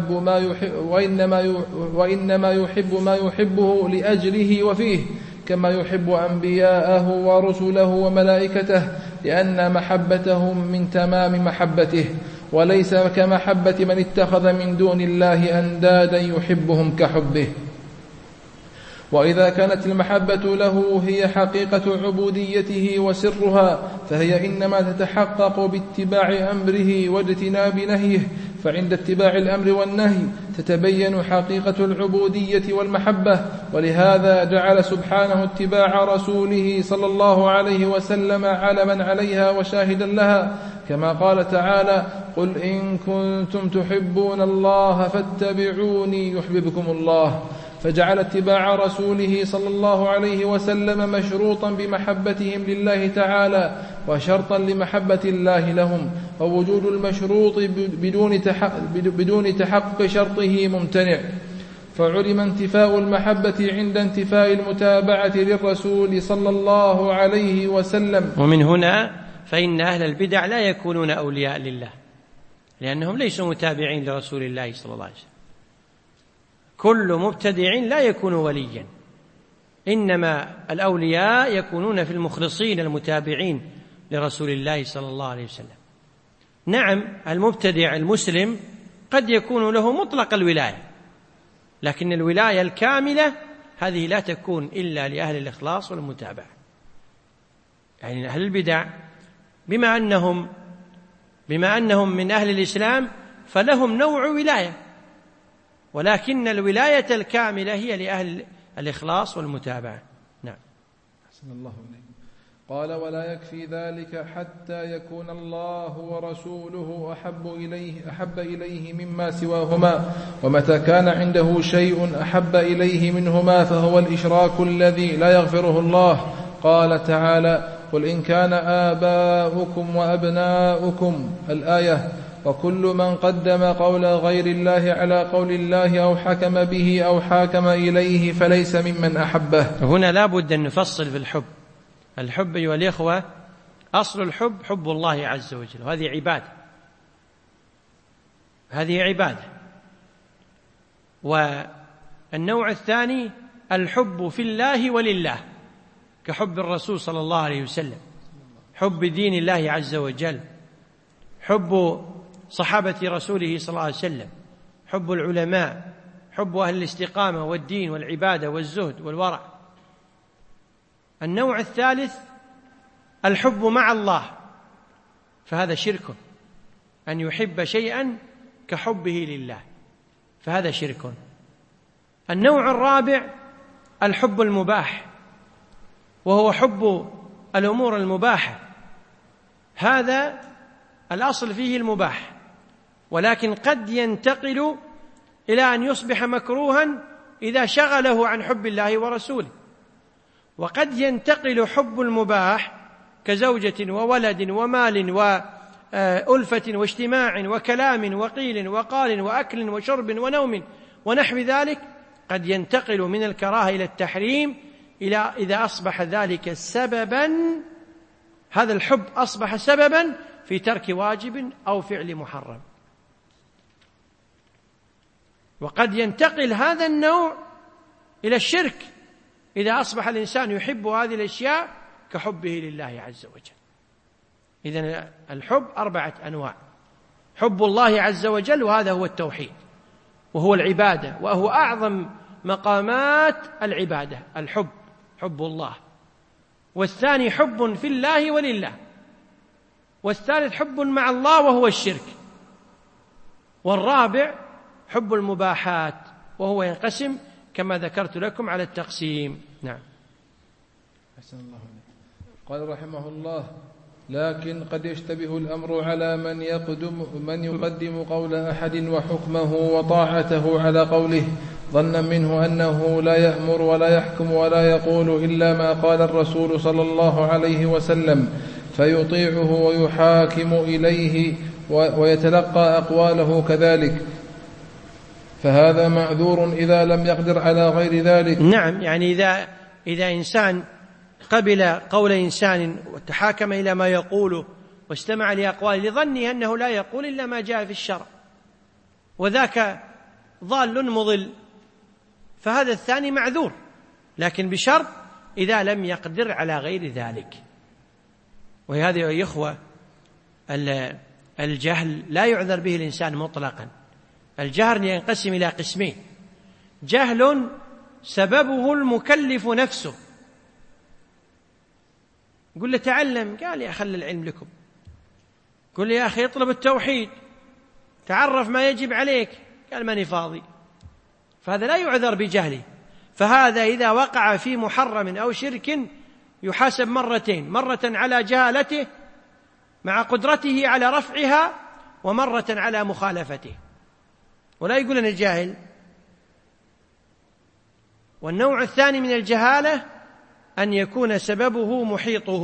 يحب ما يحبه لأجله وفيه، كما يحب أنبياءه ورسله وملائكته، لأن محبتهم من تمام محبته، وليس كمحبة من اتخذ من دون الله أندادا يحبهم كحبه. وإذا كانت المحبة له هي حقيقة عبوديته وسرها، فهي إنما تتحقق باتباع أمره واجتناب نهيه. فعند اتباع الأمر والنهي تتبين حقيقة العبودية والمحبة. ولهذا جعل سبحانه اتباع رسوله صلى الله عليه وسلم علما عليها وشاهدا لها، كما قال تعالى: قل إن كنتم تحبون الله فاتبعوني يحببكم الله. فجعل اتباع رسوله صلى الله عليه وسلم مشروطا بمحبتهم لله تعالى وشرطا لمحبة الله لهم، ووجود المشروط بدون تحقق شرطه ممتنع. فعلم انتفاء المحبة عند انتفاء المتابعة للرسول صلى الله عليه وسلم. ومن هنا فإن أهل البدع لا يكونون أولياء لله، لأنهم ليسوا متابعين لرسول الله صلى الله عليه وسلم. كل مبتدع لا يكون وليا، إنما الأولياء يكونون في المخلصين المتابعين لرسول الله صلى الله عليه وسلم. نعم، المبتدع المسلم قد يكون له مطلق الولاية، لكن الولاية الكاملة هذه لا تكون إلا لأهل الإخلاص والمتابعة. يعني أهل البدع بما أنهم من أهل الإسلام فلهم نوع ولاية، ولكن الولاية الكاملة هي لأهل الإخلاص والمتابعة. نعم. أحسن الله إليك. قال: ولا يكفي ذلك حتى يكون الله ورسوله أحب إليه مما سواهما، ومتى كان عنده شيء أحب إليه منهما فهو الإشراك الذي لا يغفره الله. قال تعالى: قل إن كان آباؤكم وأبناؤكم. الآية. وكل من قدم قول غير الله على قول الله أو حكم به أو حاكم إليه فليس ممن أحبه. هنا لا بد أن نفصل في الحب. الحب أيها الإخوة، أصل الحب حب الله عز وجل، وهذه عبادة. والنوع الثاني الحب في الله ولله، كحب الرسول صلى الله عليه وسلم، حب دين الله عز وجل، حب صحابة رسوله صلى الله عليه وسلم، حب العلماء، حب أهل الاستقامة والدين والعبادة والزهد والورع. النوع الثالث الحب مع الله، فهذا شرك، أن يحب شيئا كحبه لله، فهذا شرك. النوع الرابع الحب المباح، وهو حب الأمور المباحة، هذا الأصل فيه المباح، ولكن قد ينتقل إلى أن يصبح مكروها إذا شغله عن حب الله ورسوله، وقد ينتقل حب المباح كزوجة وولد ومال وألفة واجتماع وكلام وقيل وقال وأكل وشرب ونوم ونحو ذلك، قد ينتقل من الكراهة إلى التحريم إلى إذا أصبح ذلك سببا، هذا الحب أصبح سببا في ترك واجب أو فعل محرم. وقد ينتقل هذا النوع إلى الشرك إذا أصبح الإنسان يحب هذه الأشياء كحبه لله عز وجل. إذن الحب 4 أنواع: حب الله عز وجل، وهذا هو التوحيد وهو العبادة، وهو أعظم مقامات العبادة، الحب، حب الله. والثاني حب في الله ولله. والثالث حب مع الله وهو الشرك. والرابع حب المباحات، وهو ينقسم كما ذكرت لكم على التقسيم. نعم. أحسن الله عليك. قال رحمه الله: لكن قد يشتبه الأمر على من يقدم قول أحد وحكمه وطاعته على قوله، ظنا منه أنه لا يأمر ولا يحكم ولا يقول إلا ما قال الرسول صلى الله عليه وسلم، فيطيعه ويحاكم إليه ويتلقى أقواله كذلك، فهذا معذور إذا لم يقدر على غير ذلك. نعم، يعني إذا إنسان قبل قول إنسان وتحاكم إلى ما يقوله واستمع لأقواله لظنه أنه لا يقول إلا ما جاء في الشرع، وذاك ضال مضل، فهذا الثاني معذور، لكن بشرط إذا لم يقدر على غير ذلك. وهذا يا إخوة الجهل لا يعذر به الإنسان مطلقا. الجهل ينقسم إلى قسمين: جهل سببه المكلف نفسه، قل له تعلم، قال يا خل العلم لكم، قل يا أخي اطلب التوحيد، تعرف ما يجب عليك، قال ماني فاضي، فهذا لا يعذر بجهله. فهذا إذا وقع في محرم أو شرك يحاسب مرتين: مرة على جهالته مع قدرته على رفعها، ومرة على مخالفته، ولا يقول أنا جاهل. والنوع الثاني من الجهالة أن يكون سببه محيطه،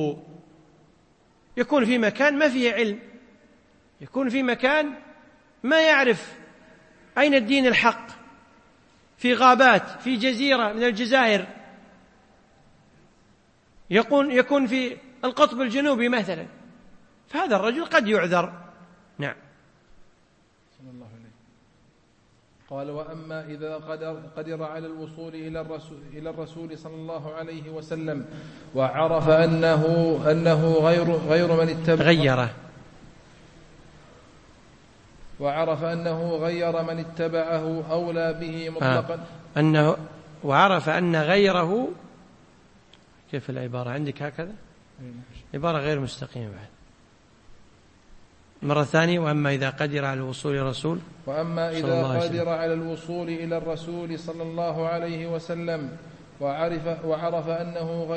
يكون في مكان ما فيه علم، يكون في مكان ما يعرف أين الدين الحق، في غابات، في جزيرة من الجزائر، يكون في القطب الجنوبي مثلا، فهذا الرجل قد يعذر. نعم. صلى الله عليه. قال: وأما إذا قدر على الوصول إلى الرسول صلى الله عليه وسلم وعرف أنه غير من اتبعه، وعرف أنه غير من اتبعه أولى به مطلقا. وعرف أن غيره، كيف العبارة عندك هكذا؟ عبارة غير مستقيمة بعد. مرة ثانية: وأما إذا قدر على الوصول إلى الرسول، وأما إذا قدر على الوصول إلى الرسول صلى الله عليه وسلم وعرف أنه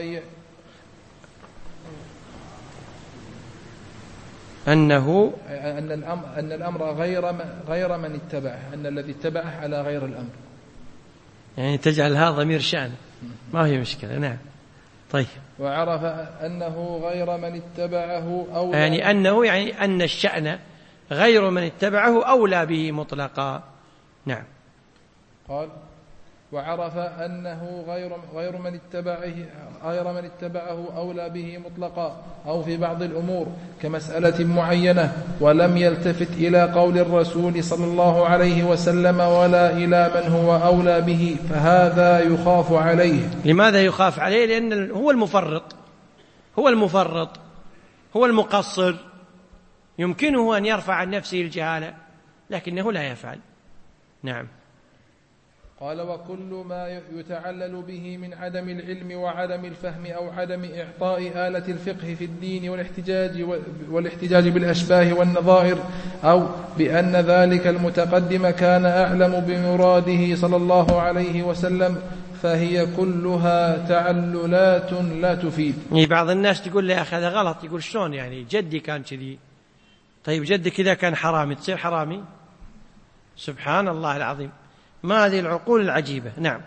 أن الأمر غير من اتبعه، أن الذي اتبعه على غير الأمر، يعني تجعل هذا ضمير شأن، ما هي مشكلة. نعم. طيب. وعرف أنه غير من اتبعه أولى، يعني أن الشأن غير من اتبعه أولى به مطلقا. نعم. قال: وعرف أنه غير من اتبعه أولى به مطلقا أو في بعض الأمور كمسألة معينة، ولم يلتفت إلى قول الرسول صلى الله عليه وسلم ولا إلى من هو أولى به، فهذا يخاف عليه. لماذا يخاف عليه؟ لأن هو المفرط، هو المقصر، يمكنه أن يرفع عن نفسه الجهالة لكنه لا يفعل. نعم. قال: وكل ما يتعلل به من عدم العلم وعدم الفهم أو عدم إعطاء آلة الفقه في الدين والاحتجاج بالأشباه والنظائر، أو بأن ذلك المتقدم كان أعلم بمراده صلى الله عليه وسلم، فهي كلها تعللات لا تفيد. بعض الناس تقول لي يا أخي هذا غلط. يقول شلون يعني جدي كان كذي؟ طيب جدك إذا كان حرامي تصير حرامي؟ سبحان الله العظيم، ما هذه العقول العجيبة. نعم.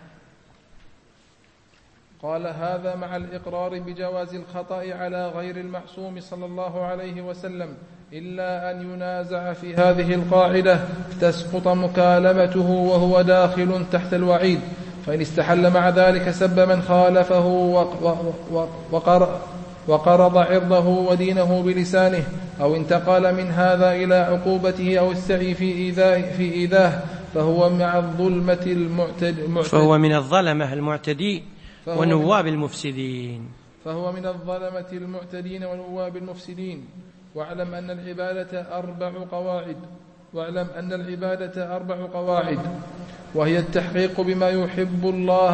قال: هذا مع الإقرار بجواز الخطأ على غير المعصوم صلى الله عليه وسلم، إلا أن ينازع في هذه القاعدة تسقط مكالمته وهو داخل تحت الوعيد، فإن استحل مع ذلك سب من خالفه وقرض عرضه ودينه بلسانه، أو انتقل من هذا إلى عقوبته أو السعي في إيذاه، فهو من الظلمة المعتدين ونواب المفسدين. فهو من الظلمة المعتدين ونواب المفسدين. واعلم أن العبادة أربع قواعد، وهي التحقيق بما يحب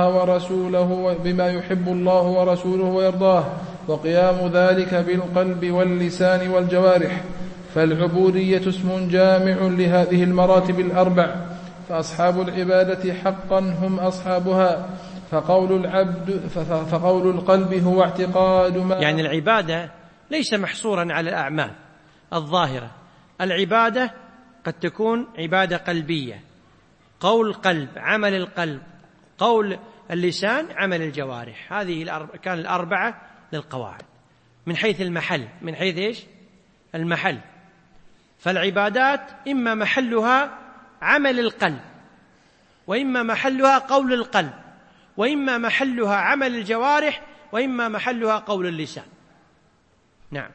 الله ورسوله ويرضاه، وقيام ذلك بالقلب واللسان والجوارح. فالعبودية اسم جامع لهذه المراتب الأربع، فأصحاب العبادة حقا هم أصحابها. فقول القلب هو اعتقاد ما، يعني العبادة ليس محصورا على الأعمال الظاهرة. العبادة قد تكون عبادة قلبية، قول القلب، عمل القلب، قول اللسان، عمل الجوارح. هذه كان الأربعة للقواعد من حيث المحل. من حيث إيش؟ المحل. فالعبادات إما محلها عمل القلب، وإما محلها قول القلب، وإما محلها عمل الجوارح، وإما محلها قول اللسان. نعم.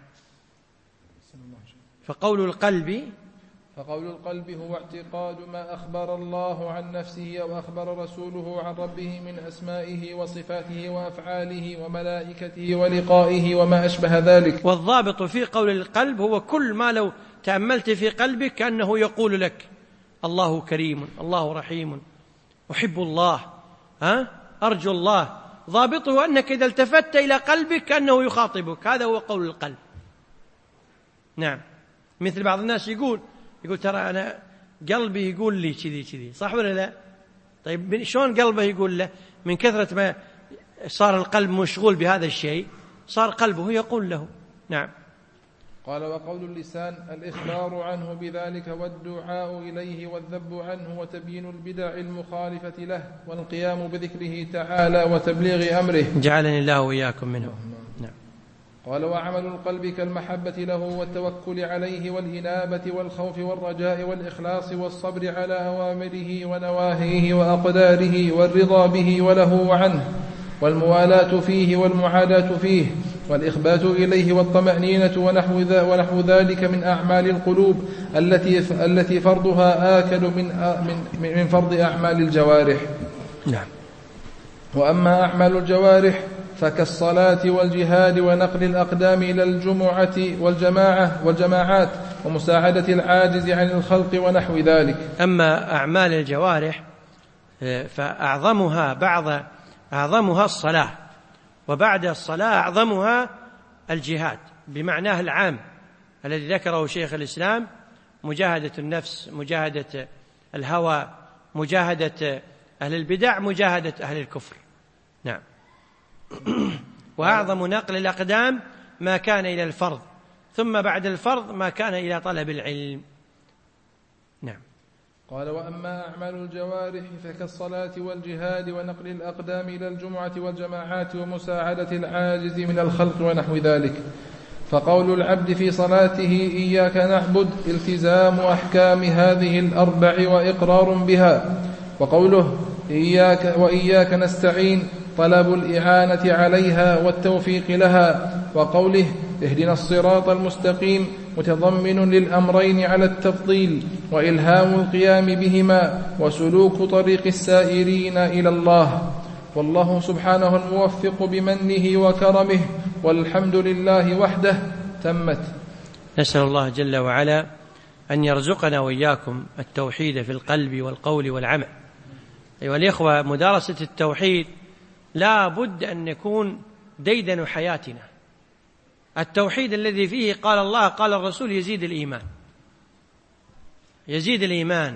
فقول القلب هو اعتقاد ما أخبر الله عن نفسه أو أخبر رسوله عن ربه من أسمائه وصفاته وأفعاله وملائكته ولقائه وما أشبه ذلك. والضابط في قول القلب هو كل ما لو تأملت في قلبك كأنه يقول لك: الله كريم، الله رحيم، أحب الله، أرجو الله. ضابطه أنك إذا التفت إلى قلبك كأنه يخاطبك. هذا هو قول القلب. نعم. مثل بعض الناس يقول ترى أنا قلبي يقول لي كذي، صح ولا لا؟ طيب شلون قلبه يقول له؟ من كثرة ما صار القلب مشغول بهذا الشيء صار قلبه يقول له. نعم. قال: وقول اللسان الإخبار عنه بذلك والدعاء إليه والذب عنه وتبيين البدع المخالفة له والقيام بذكره تعالى وتبليغ أمره. جعلني الله وإياكم منه. نعم. قال: وعمل القلب كالمحبة له والتوكل عليه والإنابة والخوف والرجاء والإخلاص والصبر على أوامره ونواهيه وأقداره والرضا به وله وعنه والموالاة فيه والمعاداة فيه والإخبات إليه والطمأنينة ونحو ذلك من أعمال القلوب التي فرضها آكد من فرض أعمال الجوارح. نعم. وأما أعمال الجوارح فكالصلاة والجهاد ونقل الأقدام إلى الجمعة والجماعات ومساعدة العاجز عن الخلق ونحو ذلك. أما أعمال الجوارح فأعظمها أعظمها الصلاة، وبعد الصلاة أعظمها الجهاد بمعناه العام الذي ذكره شيخ الإسلام: مجاهدة النفس، مجاهدة الهوى، مجاهدة أهل البدع، مجاهدة أهل الكفر. نعم. وأعظم نقل الأقدام ما كان إلى الفرض، ثم بعد الفرض ما كان إلى طلب العلم. نعم. قال: وأما أعمال الجوارح فكالصلاة والجهاد ونقل الأقدام إلى الجمعة والجماعات ومساعدة العاجز من الخلق ونحو ذلك. فقول العبد في صلاته إياك نعبد التزام أحكام هذه الأربع وإقرار بها، وقوله وإياك نستعين طلب الإعانة عليها والتوفيق لها، وقوله اهدنا الصراط المستقيم متضمن للأمرين على التفضيل وإلهام القيام بهما وسلوك طريق السائرين إلى الله، والله سبحانه الموفق بمنه وكرمه، والحمد لله وحده. تمت. نسأل الله جل وعلا أن يرزقنا وإياكم التوحيد في القلب والقول والعمل، أيها الإخوة، مدارسة التوحيد لا بد أن يكون ديدن حياتنا. التوحيد الذي فيه قال الله قال الرسول يزيد الإيمان، يزيد الإيمان.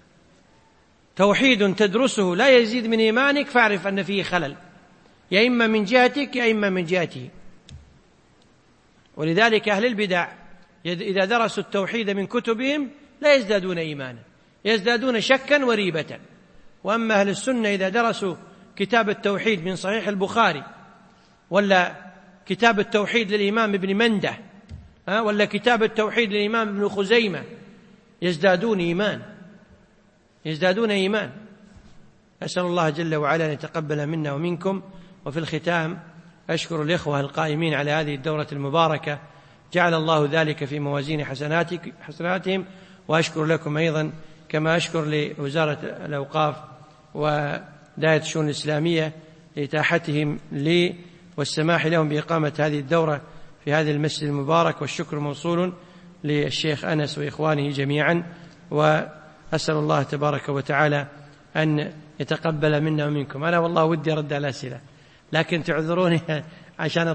توحيد تدرسه لا يزيد من إيمانك فاعرف أن فيه خلل، يا إما من جهتك يا إما من جهته. ولذلك أهل البدع إذا درسوا التوحيد من كتبهم لا يزدادون إيمانا، يزدادون شكا وريبة. وأما أهل السنة إذا درسوا كتاب التوحيد من صحيح البخاري، ولا كتاب التوحيد للإمام ابن منده، ولا كتاب التوحيد للإمام ابن خزيمة، يزدادون إيمان، يزدادون إيمان. أسأل الله جل وعلا أن يتقبل منا ومنكم. وفي الختام أشكر الإخوة القائمين على هذه الدورة المباركة، جعل الله ذلك في موازين حسناتهم، وأشكر لكم أيضا كما أشكر لوزارة الأوقاف ودائرة الشؤون الإسلامية لإتاحتهم لي والسماح لهم بإقامة هذه الدورة في هذا المسجد المبارك. والشكر موصول للشيخ أنس وإخوانه جميعا، وأسأل الله تبارك وتعالى أن يتقبل منا ومنكم. أنا والله ودي أرد على الأسئلة، لكن تعذروني عشان